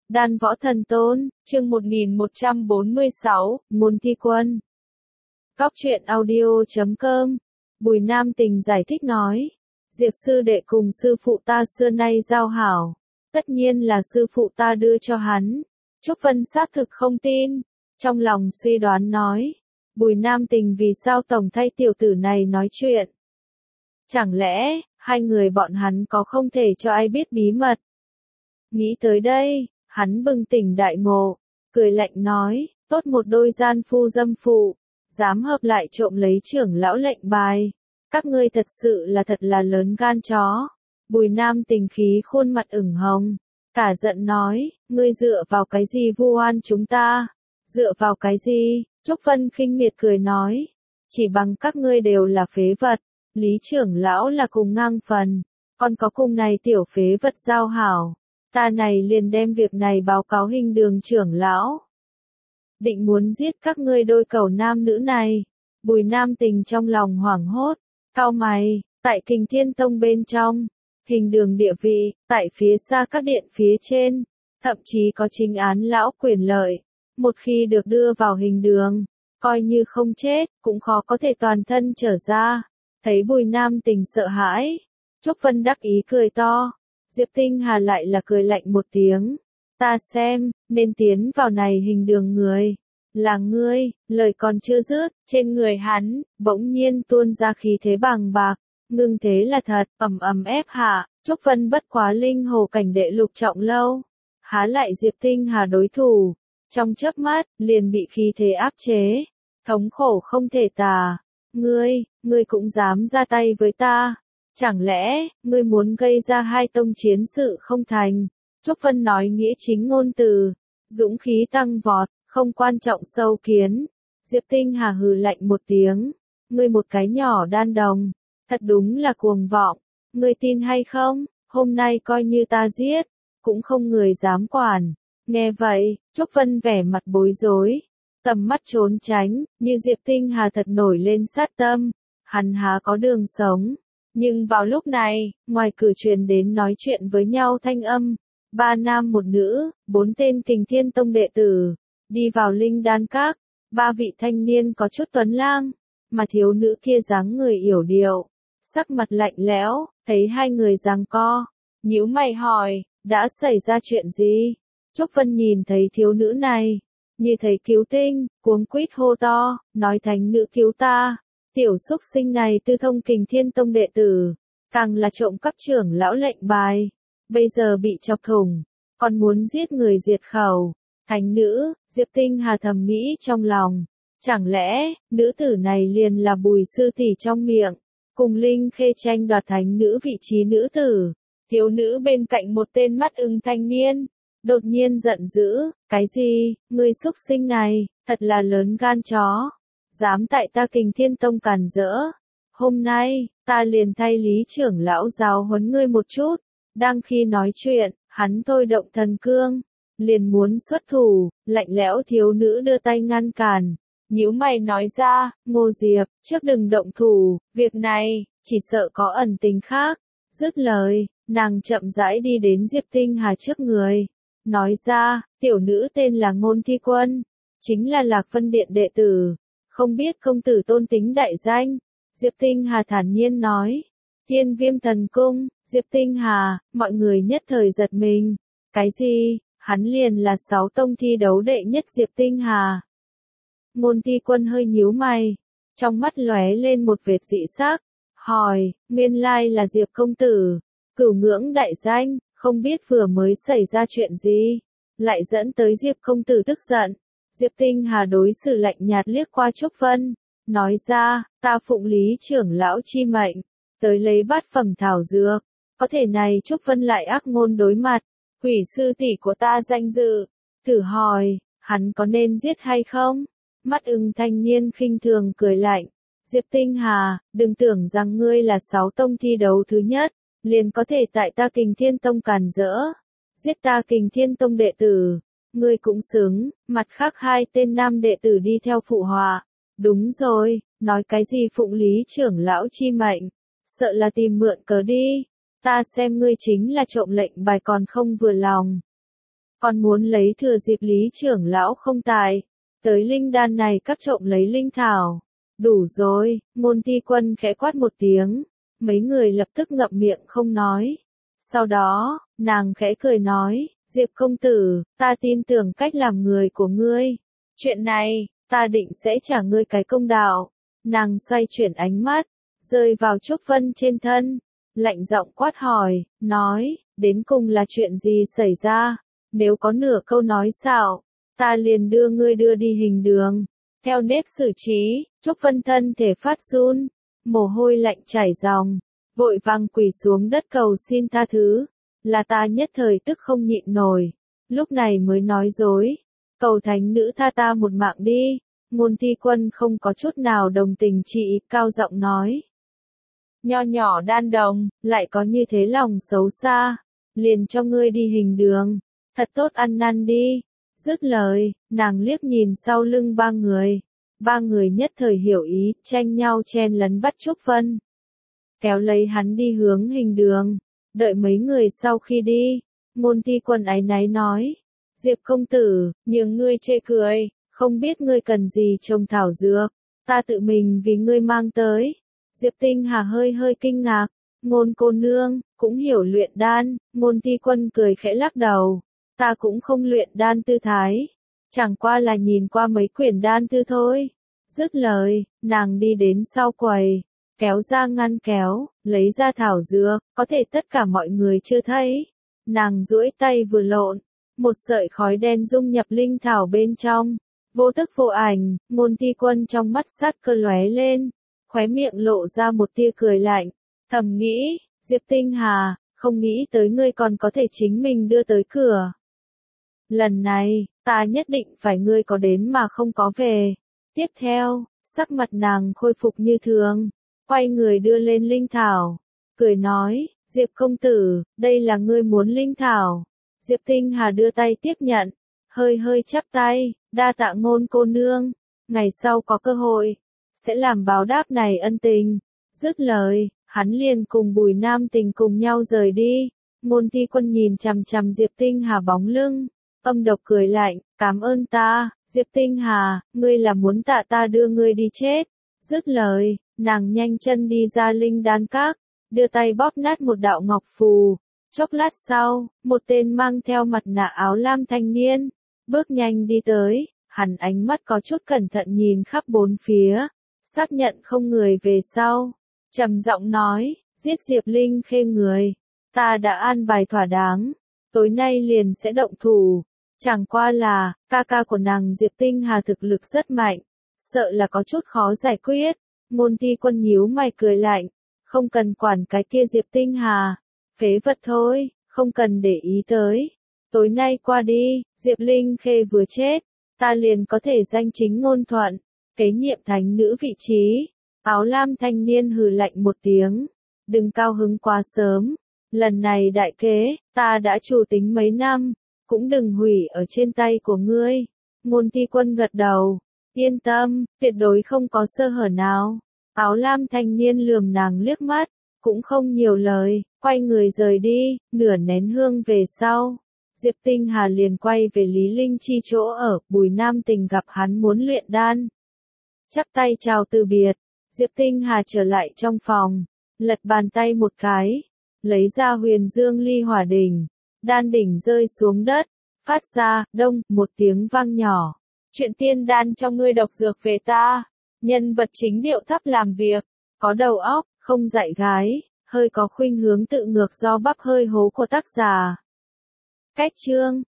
Đan Võ Thần Tôn, chương 1146, Môn Thi Quân. Góc truyện audio.com. Bùi Nam Tình giải thích nói. Diệp sư đệ cùng sư phụ ta xưa nay giao hảo. Tất nhiên là sư phụ ta đưa cho hắn. Trúc Vân xác thực không tin. Trong lòng suy đoán nói. Bùi Nam Tình vì sao tổng thay tiểu tử này nói chuyện? Chẳng lẽ, hai người bọn hắn có không thể cho ai biết bí mật? Nghĩ tới đây, hắn bừng tỉnh đại ngộ, cười lạnh nói, tốt một đôi gian phu dâm phụ, dám hợp lại trộm lấy trưởng lão lệnh bài. Các ngươi thật sự là lớn gan chó. Bùi Nam Tình khí khuôn mặt ửng hồng, cả giận nói, ngươi dựa vào cái gì vu oan chúng ta? Dựa vào cái gì? Trúc Vân khinh miệt cười nói, chỉ bằng các ngươi đều là phế vật, Lý trưởng lão là cùng ngang phần, còn có cùng này tiểu phế vật giao hảo. Ta này liền đem việc này báo cáo Hình Đường trưởng lão. Định muốn giết các ngươi đôi cẩu nam nữ này. Bùi Nam Tình trong lòng hoảng hốt, cau mày, tại Kình Thiên Tông bên trong, Hình Đường địa vị, tại phía xa các điện phía trên, thậm chí có chính án lão quyền lợi. Một khi được đưa vào Hình Đường, coi như không chết, cũng khó có thể toàn thân trở ra. Thấy Bùi Nam Tình sợ hãi, Trúc Vân đắc ý cười to. Diệp Tinh Hà lại là cười lạnh một tiếng. Ta xem, nên tiến vào này Hình Đường người. Là ngươi, lời còn chưa dứt, trên người hắn, bỗng nhiên tuôn ra khí thế bàng bạc. Ngưng thế là thật, ầm ầm ép hạ, Trúc Vân bất quá linh hồ cảnh đệ lục trọng lâu. Há lại Diệp Tinh Hà đối thủ. Trong chớp mắt, liền bị khí thế áp chế. Thống khổ không thể tả. Ngươi cũng dám ra tay với ta. Chẳng lẽ, ngươi muốn gây ra hai tông chiến sự không thành? Trúc Vân nói nghĩa chính ngôn từ, dũng khí tăng vọt, không quan trọng sâu kiến. Diệp Tinh Hà hừ lạnh một tiếng, ngươi một cái nhỏ đan đồng, thật đúng là cuồng vọng, ngươi tin hay không, hôm nay coi như ta giết, cũng không người dám quản. Nghe vậy, Trúc Vân vẻ mặt bối rối, tầm mắt trốn tránh, như Diệp Tinh Hà thật nổi lên sát tâm, hắn há có đường sống. Nhưng vào lúc này, ngoài cửa truyền đến nói chuyện với nhau thanh âm, 3 nam 1 nữ, 4 tên Kình Thiên Tông đệ tử, đi vào Linh Đan Các, 3 vị thanh niên có chút tuấn lang, mà thiếu nữ kia dáng người yểu điệu, sắc mặt lạnh lẽo, thấy hai người giằng co, nhíu mày hỏi, đã xảy ra chuyện gì? Trúc Vân nhìn thấy thiếu nữ này, như thấy cứu tinh, cuống quýt hô to, nói thánh nữ cứu ta. Tiểu xúc sinh này tư thông Kình Thiên Tông đệ tử, càng là trộm cắp trưởng lão lệnh bài, bây giờ bị chọc thủng, còn muốn giết người diệt khẩu. Thánh nữ, Diệp Tinh Hà thầm nghĩ trong lòng, chẳng lẽ, nữ tử này liền là Bùi sư tỷ trong miệng, cùng Linh Khê tranh đoạt thánh nữ vị trí nữ tử. Thiếu nữ bên cạnh một tên mắt ưng thanh niên, đột nhiên giận dữ, cái gì, ngươi xúc sinh này, thật là lớn gan chó. Dám tại ta Kình Thiên Tông càn rỡ. Hôm nay, ta liền thay Lý trưởng lão giáo huấn ngươi một chút. Đang khi nói chuyện, hắn thôi động thần cương, liền muốn xuất thủ, lạnh lẽo thiếu nữ đưa tay ngăn cản. Nhíu mày nói ra, Ngô Diệp, trước đừng động thủ, việc này, chỉ sợ có ẩn tình khác. Dứt lời, nàng chậm rãi đi đến Diệp Tinh Hà trước người. Nói ra, tiểu nữ tên là Ngôn Thi Quân, chính là Lạc Vân Điện đệ tử. Không biết công tử tôn tính đại danh. Diệp Tinh Hà thản nhiên nói. Thiên Viêm Thần Cung, Diệp Tinh Hà, mọi người nhất thời giật mình. Cái gì, hắn liền là 6 tông thi đấu đệ nhất Diệp Tinh Hà. Ngôn Thi Quân hơi nhíu mày, trong mắt lóe lên một vệt dị sắc, hỏi, nguyên lai là Diệp công tử, cửu ngưỡng đại danh, không biết vừa mới xảy ra chuyện gì, lại dẫn tới Diệp công tử tức giận. Diệp Tinh Hà đối xử lạnh nhạt liếc qua Trúc Vân, nói ra, ta phụng Lý trưởng lão chi mệnh, tới lấy bát phẩm thảo dược, có thể này Trúc Vân lại ác ngôn đối mặt, hủy sư tỷ của ta danh dự, thử hỏi, hắn có nên giết hay không? Mắt ưng thanh niên khinh thường cười lạnh, Diệp Tinh Hà, đừng tưởng rằng ngươi là 6 tông thi đấu thứ nhất, liền có thể tại ta Kình Thiên Tông càn rỡ, giết ta Kình Thiên Tông đệ tử. Ngươi cũng xứng, mặt khác 2 tên nam đệ tử đi theo phụ họa. Đúng rồi, nói cái gì phụng Lý trưởng lão chi mệnh, sợ là tìm mượn cớ đi. Ta xem ngươi chính là trộm lệnh bài còn không vừa lòng. còn muốn lấy thừa dịp Lý trưởng lão không tại, tới linh đan này các trộm lấy linh thảo. Đủ rồi, Ngôn Ti Quân khẽ quát một tiếng, mấy người lập tức ngậm miệng không nói. Sau đó, nàng khẽ cười nói, Diệp công tử, ta tin tưởng cách làm người của ngươi. Chuyện này, ta định sẽ trả ngươi cái công đạo. Nàng xoay chuyển ánh mắt, rơi vào Trúc Vân trên thân, lạnh giọng quát hỏi, nói, đến cùng là chuyện gì xảy ra? Nếu có nửa câu nói xạo, ta liền đưa ngươi đưa đi hình đường. Theo nếp xử trí, Trúc Vân thân thể phát run, mồ hôi lạnh chảy ròng, vội vàng quỳ xuống đất cầu xin tha thứ. Là ta nhất thời tức không nhịn nổi, lúc này mới nói dối. Cầu thánh nữ tha ta một mạng đi. Ngôn Ti Quân không có chút nào đồng tình chị, cao giọng nói. Nho nhỏ đan đồng, lại có như thế lòng xấu xa, liền cho ngươi đi hình đường, thật tốt ăn năn đi. Dứt lời, nàng liếc nhìn sau lưng ba người nhất thời hiểu ý, tranh nhau chen lấn bắt Trúc Vân. Kéo lấy hắn đi hướng hình đường, đợi mấy người sau khi đi, Ngôn Ti Quân áy náy nói, Diệp công tử, nhường ngươi chê cười, không biết ngươi cần gì trồng thảo dược, ta tự mình vì ngươi mang tới. Diệp Tinh Hà hơi kinh ngạc, Ngôn cô nương, cũng hiểu luyện đan. Ngôn Ti Quân cười khẽ lắc đầu, ta cũng không luyện đan tư thái, chẳng qua là nhìn qua mấy quyển đan tư thôi. Dứt lời, nàng đi đến sau quầy, kéo ra ngăn kéo, lấy ra thảo dược, có thể tất cả mọi người chưa thấy. Nàng duỗi tay vừa lộn, một sợi khói đen dung nhập linh thảo bên trong, vô thức vô ảnh. Ngôn Ti Quân trong mắt sát cơ lóe lên, khóe miệng lộ ra một tia cười lạnh, thầm nghĩ, Diệp Tinh Hà, không nghĩ tới ngươi còn có thể chính mình đưa tới cửa. Lần này, ta nhất định phải ngươi có đến mà không có về. Tiếp theo, sắc mặt nàng khôi phục như thường, quay người đưa lên linh thảo, cười nói, Diệp công tử, đây là ngươi muốn linh thảo. Diệp Tinh Hà đưa tay tiếp nhận, hơi chắp tay, đa tạ Ngôn cô nương, ngày sau có cơ hội, sẽ làm báo đáp này ân tình. Dứt lời, hắn liền cùng Bùi Nam Tình cùng nhau rời đi. Ngôn Ti Quân nhìn chằm chằm Diệp Tinh Hà bóng lưng, âm độc cười lạnh, cảm ơn ta, Diệp Tinh Hà, ngươi là muốn tạ ta đưa ngươi đi chết. Dứt lời, nàng nhanh chân đi ra linh đan các, đưa tay bóp nát một đạo ngọc phù. Chốc lát sau, một tên mang theo mặt nạ áo lam thanh niên, bước nhanh đi tới, hắn ánh mắt có chút cẩn thận nhìn khắp bốn phía, xác nhận không người về sau, trầm giọng nói, giết Diệp Linh Khê người, ta đã an bài thỏa đáng, tối nay liền sẽ động thủ. Chẳng qua là, ca ca của nàng Diệp Tinh Hà thực lực rất mạnh, sợ là có chút khó giải quyết. Ngôn Ti Quân nhíu mày cười lạnh, không cần quản cái kia Diệp Tinh Hà, phế vật thôi, không cần để ý tới. Tối nay qua đi, Diệp Linh Khê vừa chết, ta liền có thể danh chính ngôn thuận, kế nhiệm thánh nữ vị trí. Áo lam thanh niên hừ lạnh một tiếng, đừng cao hứng quá sớm, lần này đại kế, ta đã chủ tính mấy năm, cũng đừng hủy ở trên tay của ngươi. Ngôn Ti Quân gật đầu, yên tâm, tuyệt đối không có sơ hở nào. Áo lam thanh niên lườm nàng liếc mắt, cũng không nhiều lời, quay người rời đi. Nửa nén hương về sau, Diệp Tinh Hà liền quay về Lý Linh Chi chỗ ở. Bùi Nam Tình gặp hắn muốn luyện đan, chắp tay chào từ biệt. Diệp Tinh Hà trở lại trong phòng, lật bàn tay một cái, lấy ra Huyền Dương Ly Hỏa Đỉnh, đan đỉnh rơi xuống đất, phát ra đông một tiếng vang nhỏ. Chuyện tiên đan cho ngươi độc dược về ta. Nhân vật chính điệu thấp làm việc, có đầu óc, không dạy gái, hơi có khuynh hướng tự ngược do bắp hơi hố của tác giả. Cách chương